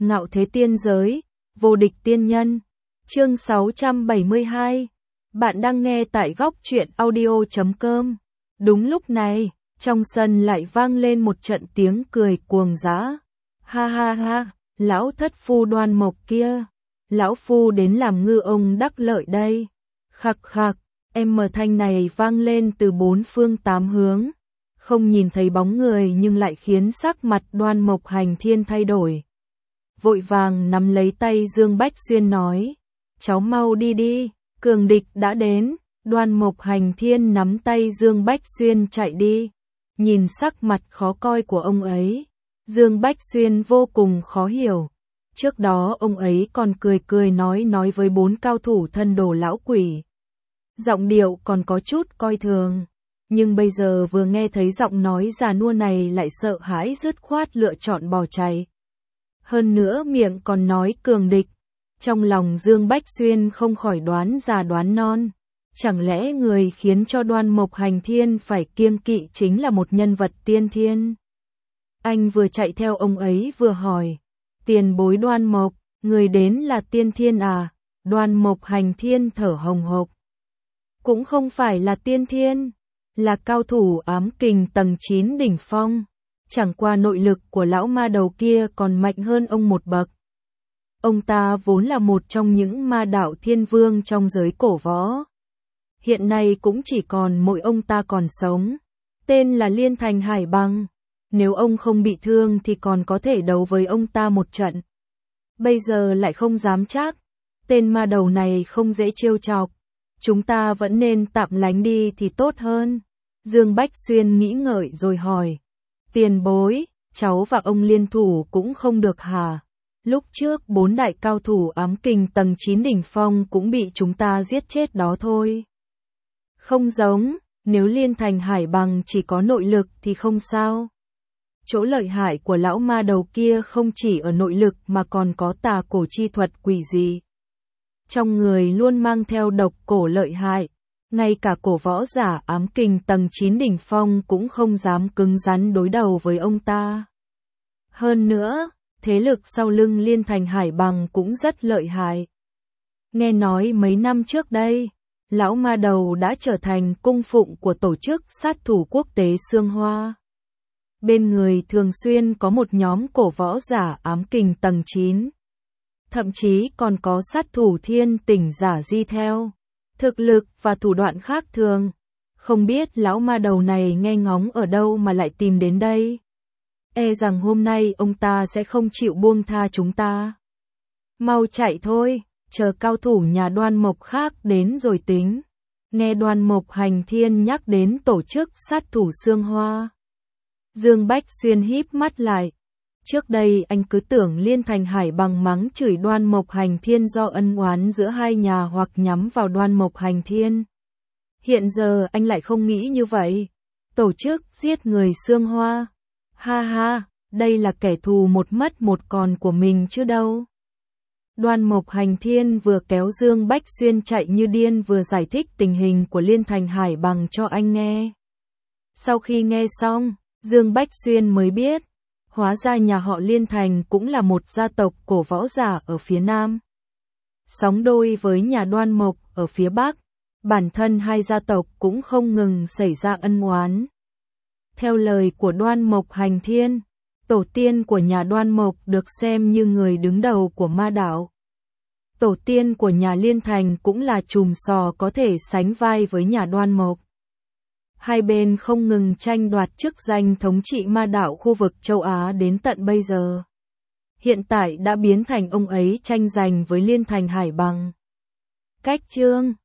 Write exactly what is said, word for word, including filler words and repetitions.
Ngạo thế tiên giới, vô địch tiên nhân. Chương sáu trăm bảy mươi hai. Bạn đang nghe tại góc truyện audio chấm com. Đúng lúc này, trong sân lại vang lên một trận tiếng cười cuồng dã. Ha ha ha, lão thất phu Đoan Mộc kia, lão phu đến làm ngư ông đắc lợi đây. Khặc khặc, em mờ thanh này vang lên từ bốn phương tám hướng, không nhìn thấy bóng người nhưng lại khiến sắc mặt Đoan Mộc Hành Thiên thay đổi. Vội vàng nắm lấy tay Dương Bách Xuyên nói, cháu mau đi đi, cường địch đã đến. Đoan Mộc Hành Thiên nắm tay Dương Bách Xuyên chạy đi. Nhìn sắc mặt khó coi của ông ấy, Dương Bách Xuyên vô cùng khó hiểu. Trước đó ông ấy còn cười cười nói nói với bốn cao thủ thân đồ lão quỷ. Giọng điệu còn có chút coi thường. Nhưng bây giờ vừa nghe thấy giọng nói già nua này lại sợ hãi dứt khoát lựa chọn bỏ chạy. Hơn nữa miệng còn nói cường địch. Trong lòng Dương Bách Xuyên không khỏi đoán già đoán non. Chẳng lẽ người khiến cho Đoan Mộc Hành Thiên phải kiêng kỵ chính là một nhân vật tiên thiên? Anh vừa chạy theo ông ấy vừa hỏi. Tiền bối Đoan Mộc, người đến là tiên thiên à? Đoan Mộc Hành Thiên thở hồng hộc. Cũng không phải là tiên thiên, là cao thủ ám kình tầng chín đỉnh phong. Chẳng qua nội lực của lão ma đầu kia còn mạnh hơn ông một bậc. Ông ta vốn là một trong những ma đạo thiên vương trong giới cổ võ. Hiện nay cũng chỉ còn mỗi ông ta còn sống, tên là Liên Thành Hải Bằng. Nếu ông không bị thương thì còn có thể đấu với ông ta một trận. Bây giờ lại không dám chắc, tên ma đầu này không dễ trêu chọc. Chúng ta vẫn nên tạm lánh đi thì tốt hơn. Dương Bách Xuyên nghĩ ngợi rồi hỏi. Tiền bối, cháu và ông liên thủ cũng không được hả? Lúc trước bốn đại cao thủ ám kình tầng chín đỉnh phong cũng bị chúng ta giết chết đó thôi. Không giống, nếu Liên Thành Hải Bằng chỉ có nội lực thì không sao. Chỗ lợi hại của lão ma đầu kia không chỉ ở nội lực mà còn có tà cổ chi thuật quỷ dị. Trong người luôn mang theo độc cổ lợi hại, ngay cả cổ võ giả ám kình tầng chín đỉnh phong cũng không dám cứng rắn đối đầu với ông ta. Hơn nữa, thế lực sau lưng Liên Thành Hải Bằng cũng rất lợi hại. Nghe nói mấy năm trước đây, lão ma đầu đã trở thành cung phụng của tổ chức sát thủ quốc tế Sương Hoa. Bên người thường xuyên có một nhóm cổ võ giả ám kình tầng chín. Thậm chí còn có sát thủ thiên tỉnh giả di theo. Thực lực và thủ đoạn khác thường. Không biết lão ma đầu này nghe ngóng ở đâu mà lại tìm đến đây. E rằng hôm nay ông ta sẽ không chịu buông tha chúng ta. Mau chạy thôi, chờ cao thủ nhà Đoan Mộc khác đến rồi tính. Nghe Đoan Mộc Hành Thiên nhắc đến tổ chức sát thủ Sương Hoa. Dương Bách Xuyên híp mắt lại. Trước đây anh cứ tưởng Liên Thành Hải Bằng mắng chửi Đoan Mộc Hành Thiên do ân oán giữa hai nhà hoặc nhắm vào Đoan Mộc Hành Thiên. Hiện giờ anh lại không nghĩ như vậy. Tổ chức giết người Sương Hoa. Ha ha, đây là kẻ thù một mất một còn của mình chứ đâu. Đoan Mộc Hành Thiên vừa kéo Dương Bách Xuyên chạy như điên vừa giải thích tình hình của Liên Thành Hải Bằng cho anh nghe. Sau khi nghe xong, Dương Bách Xuyên mới biết, hóa ra nhà họ Liên Thành cũng là một gia tộc cổ võ giả ở phía Nam. Sóng đôi với nhà Đoan Mộc ở phía Bắc, bản thân hai gia tộc cũng không ngừng xảy ra ân oán. Theo lời của Đoan Mộc Hành Thiên, tổ tiên của nhà Đoan Mộc được xem như người đứng đầu của ma đạo. Tổ tiên của nhà Liên Thành cũng là trùm sò có thể sánh vai với nhà Đoan Mộc. Hai bên không ngừng tranh đoạt chức danh thống trị ma đạo khu vực châu Á đến tận bây giờ. Hiện tại đã biến thành ông ấy tranh giành với Liên Thành Hải Bằng. Cách chương